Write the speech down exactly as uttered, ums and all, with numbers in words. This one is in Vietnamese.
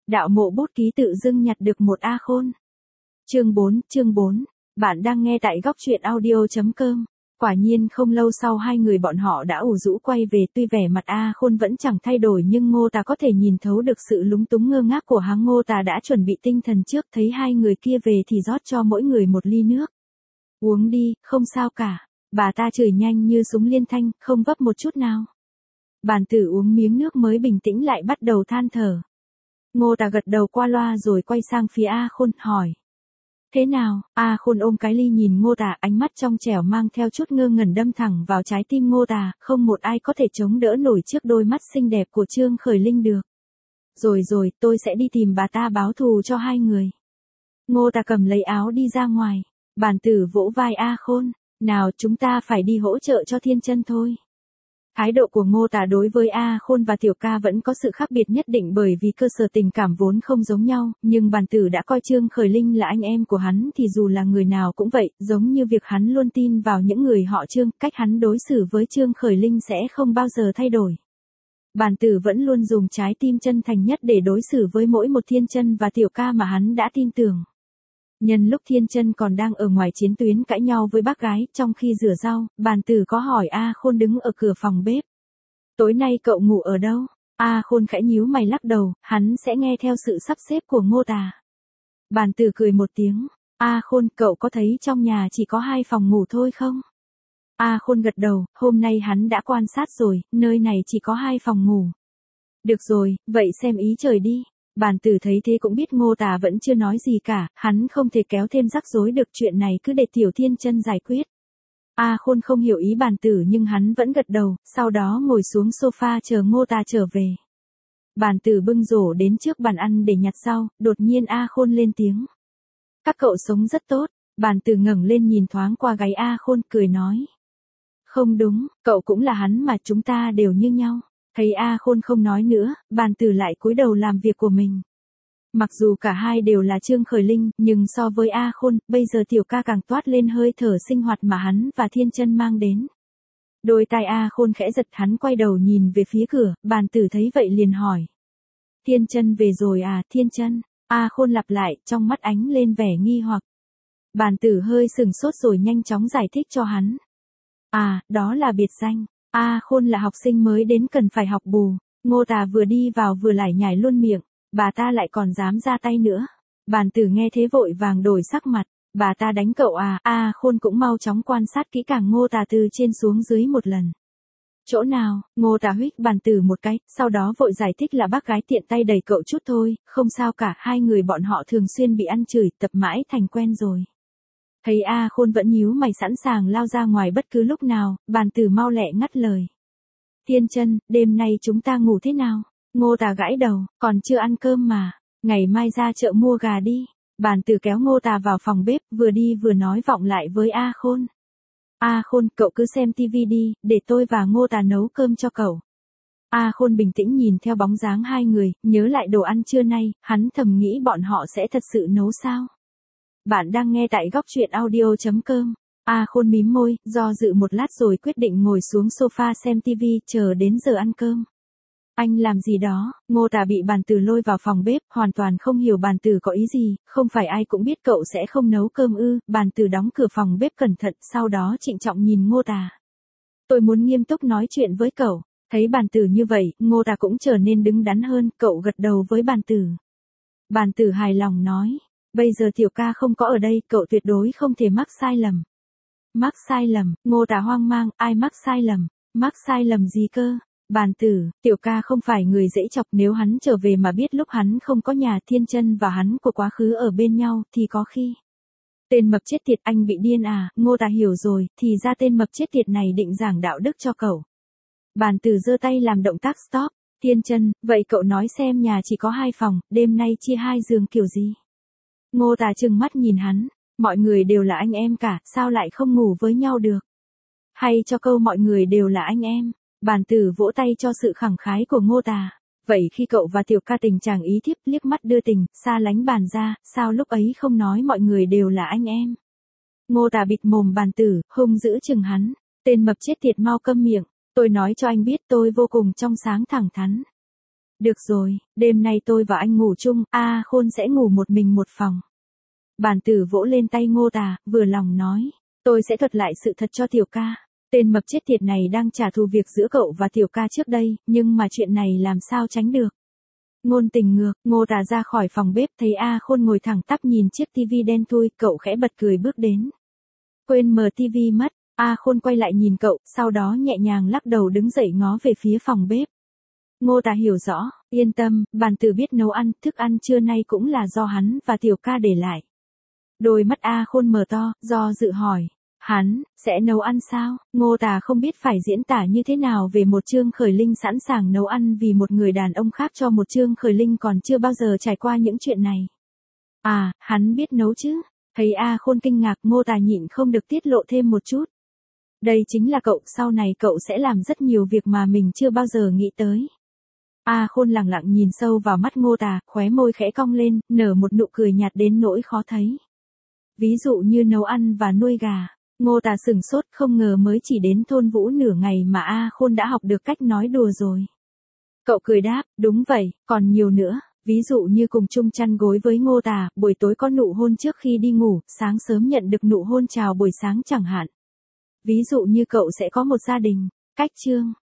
Đạo mộ bút ký tự dưng nhặt được một A Khôn. Chương bốn, chương bốn. Bạn đang nghe tại góc truyện audio chấm com. Quả nhiên không lâu sau hai người bọn họ đã ủ rũ quay về, tuy vẻ mặt A Khôn vẫn chẳng thay đổi nhưng Ngô Tà có thể nhìn thấu được sự lúng túng ngơ ngác của hắn. Ngô Tà đã chuẩn bị tinh thần trước, thấy hai người kia về thì rót cho mỗi người một ly nước. Uống đi, không sao cả. Bà ta chửi nhanh như súng liên thanh, không vấp một chút nào. Bàn tử uống miếng nước mới bình tĩnh lại bắt đầu than thở. Ngô Tà gật đầu qua loa rồi quay sang phía A Khôn, hỏi. Thế nào? A Khôn ôm cái ly nhìn Ngô Tà, ánh mắt trong trẻo mang theo chút ngơ ngẩn đâm thẳng vào trái tim Ngô Tà, không một ai có thể chống đỡ nổi trước đôi mắt xinh đẹp của Trương Khởi Linh được. Rồi rồi, tôi sẽ đi tìm bà ta báo thù cho hai người. Ngô Tà cầm lấy áo đi ra ngoài. Bàn tử vỗ vai A Khôn. Nào, chúng ta phải đi hỗ trợ cho Thiên Chân thôi. Thái độ của Ngô Tà đối với A Khôn và Tiểu Ca vẫn có sự khác biệt nhất định bởi vì cơ sở tình cảm vốn không giống nhau, nhưng bàn tử đã coi Trương Khởi Linh là anh em của hắn thì dù là người nào cũng vậy, giống như việc hắn luôn tin vào những người họ Trương, cách hắn đối xử với Trương Khởi Linh sẽ không bao giờ thay đổi. Bàn tử vẫn luôn dùng trái tim chân thành nhất để đối xử với mỗi một Thiên Chân và Tiểu Ca mà hắn đã tin tưởng. Nhân lúc Thiên Chân còn đang ở ngoài chiến tuyến cãi nhau với bác gái, trong khi rửa rau, bàn tử có hỏi A Khôn đứng ở cửa phòng bếp. Tối nay cậu ngủ ở đâu? A Khôn khẽ nhíu mày lắc đầu, hắn sẽ nghe theo sự sắp xếp của Ngô Tà. Bàn tử cười một tiếng. A Khôn, cậu có thấy trong nhà chỉ có hai phòng ngủ thôi không? A Khôn gật đầu, hôm nay hắn đã quan sát rồi, nơi này chỉ có hai phòng ngủ. Được rồi, vậy xem ý trời đi. Bàn tử thấy thế cũng biết Ngô Tà vẫn chưa nói gì cả, hắn không thể kéo thêm rắc rối được, chuyện này cứ để Tiểu Thiên Chân giải quyết. A Khôn không hiểu ý bàn tử nhưng hắn vẫn gật đầu, sau đó ngồi xuống sofa chờ Ngô Tà trở về. Bàn tử bưng rổ đến trước bàn ăn để nhặt rau, đột nhiên A Khôn lên tiếng. Các cậu sống rất tốt. Bàn tử ngẩng lên nhìn thoáng qua gáy A Khôn, cười nói. Không đúng, cậu cũng là hắn mà, chúng ta đều như nhau. Thấy A Khôn không nói nữa, bàn tử lại cúi đầu làm việc của mình. Mặc dù cả hai đều là Trương Khởi Linh, nhưng so với A Khôn, bây giờ Tiểu Ca càng toát lên hơi thở sinh hoạt mà hắn và Thiên Chân mang đến. Đôi tai A Khôn khẽ giật, hắn quay đầu nhìn về phía cửa, bàn tử thấy vậy liền hỏi. Thiên Chân về rồi à? Thiên Chân? A Khôn lặp lại, trong mắt ánh lên vẻ nghi hoặc. Bàn tử hơi sừng sốt rồi nhanh chóng giải thích cho hắn. À, đó là biệt danh. A Khôn là học sinh mới đến cần phải học bù. Ngô Tà vừa đi vào vừa lải nhải luôn miệng. Bà ta lại còn dám ra tay nữa. Bàn tử nghe thế vội vàng đổi sắc mặt. Bà ta đánh cậu à? A Khôn cũng mau chóng quan sát kỹ càng Ngô Tà từ trên xuống dưới một lần. Chỗ nào? Ngô Tà huých bàn tử một cái, sau đó vội giải thích là bác gái tiện tay đẩy cậu chút thôi, không sao cả, hai người bọn họ thường xuyên bị ăn chửi, tập mãi thành quen rồi. Thấy A Khôn vẫn nhíu mày sẵn sàng lao ra ngoài bất cứ lúc nào, bàn tử mau lẹ ngắt lời. Thiên Chân, đêm nay chúng ta ngủ thế nào? Ngô Tà gãi đầu, còn chưa ăn cơm mà, ngày mai ra chợ mua gà đi. Bàn tử kéo Ngô Tà vào phòng bếp, vừa đi vừa nói vọng lại với A Khôn. A Khôn, cậu cứ xem tivi đi, để tôi và Ngô Tà nấu cơm cho cậu. A Khôn bình tĩnh nhìn theo bóng dáng hai người, nhớ lại đồ ăn trưa nay, hắn thầm nghĩ bọn họ sẽ thật sự nấu sao? Bạn đang nghe tại góc truyện audio chấm com. A Khôn mím môi, do dự một lát rồi quyết định ngồi xuống sofa xem tivi, chờ đến giờ ăn cơm. Anh làm gì đó? Ngô Tà bị bàn tử lôi vào phòng bếp, hoàn toàn không hiểu bàn tử có ý gì, không phải ai cũng biết cậu sẽ không nấu cơm ư? Bàn tử đóng cửa phòng bếp cẩn thận, sau đó trịnh trọng nhìn Ngô Tà. Tôi muốn nghiêm túc nói chuyện với cậu. Thấy bàn tử như vậy, Ngô Tà cũng trở nên đứng đắn hơn, cậu gật đầu với bàn tử. Bàn tử hài lòng nói, bây giờ Tiểu Ca không có ở đây, cậu tuyệt đối không thể mắc sai lầm. Mắc sai lầm? Ngô Tà hoang mang, ai mắc sai lầm? Mắc sai lầm gì cơ? Bàn tử, Tiểu Ca không phải người dễ chọc, nếu hắn trở về mà biết lúc hắn không có nhà, Thiên Chân và hắn của quá khứ ở bên nhau, thì có khi. Tên mập chết tiệt, anh bị điên à? Ngô Tà hiểu rồi, thì ra tên mập chết tiệt này định giảng đạo đức cho cậu. Bàn tử giơ tay làm động tác stop. Thiên Chân, vậy cậu nói xem, nhà chỉ có hai phòng, đêm nay chia hai giường kiểu gì? Ngô Tà trừng mắt nhìn hắn, mọi người đều là anh em cả, sao lại không ngủ với nhau được? Hay cho câu mọi người đều là anh em. Bàn tử vỗ tay cho sự khẳng khái của Ngô Tà. Vậy khi cậu và Tiểu Ca tình chàng ý thiếp, liếc mắt đưa tình, xa lánh bàn ra, sao lúc ấy không nói mọi người đều là anh em? Ngô Tà bịt mồm bàn tử, hung dữ chừng hắn. Tên mập chết tiệt, mau câm miệng. Tôi nói cho anh biết, tôi vô cùng trong sáng thẳng thắn. Được rồi, đêm nay tôi và anh ngủ chung, A Khôn sẽ ngủ một mình một phòng. Bản tử vỗ lên tay Ngô Tà, vừa lòng nói. Tôi sẽ thuật lại sự thật cho Tiểu ca. Tên mập chết tiệt này đang trả thù việc giữa cậu và Tiểu ca trước đây, nhưng mà chuyện này làm sao tránh được. Ngôn tình ngược, Ngô Tà ra khỏi phòng bếp thấy A Khôn ngồi thẳng tắp nhìn chiếc tivi đen thui, cậu khẽ bật cười bước đến. Quên mở tivi mất, A Khôn quay lại nhìn cậu, sau đó nhẹ nhàng lắc đầu đứng dậy ngó về phía phòng bếp. Ngô Tà hiểu rõ, yên tâm, bản tử biết nấu ăn, thức ăn trưa nay cũng là do hắn và Tiểu ca để lại. Đôi mắt A Khôn mở to, do dự hỏi. Hắn, sẽ nấu ăn sao? Ngô Tà không biết phải diễn tả như thế nào về một Trương Khởi Linh sẵn sàng nấu ăn vì một người đàn ông khác cho một Trương Khởi Linh còn chưa bao giờ trải qua những chuyện này. À, hắn biết nấu chứ? Thấy A Khôn kinh ngạc, Ngô Tà nhịn không được tiết lộ thêm một chút. Đây chính là cậu, sau này cậu sẽ làm rất nhiều việc mà mình chưa bao giờ nghĩ tới. A Khôn lặng lặng nhìn sâu vào mắt Ngô Tà, khóe môi khẽ cong lên, nở một nụ cười nhạt đến nỗi khó thấy. Ví dụ như nấu ăn và nuôi gà. Ngô Tà sửng sốt, không ngờ mới chỉ đến thôn Vũ nửa ngày mà A Khôn đã học được cách nói đùa rồi. Cậu cười đáp, đúng vậy, còn nhiều nữa, ví dụ như cùng chung chăn gối với Ngô Tà, buổi tối có nụ hôn trước khi đi ngủ, sáng sớm nhận được nụ hôn chào buổi sáng chẳng hạn. Ví dụ như cậu sẽ có một gia đình. Cách chương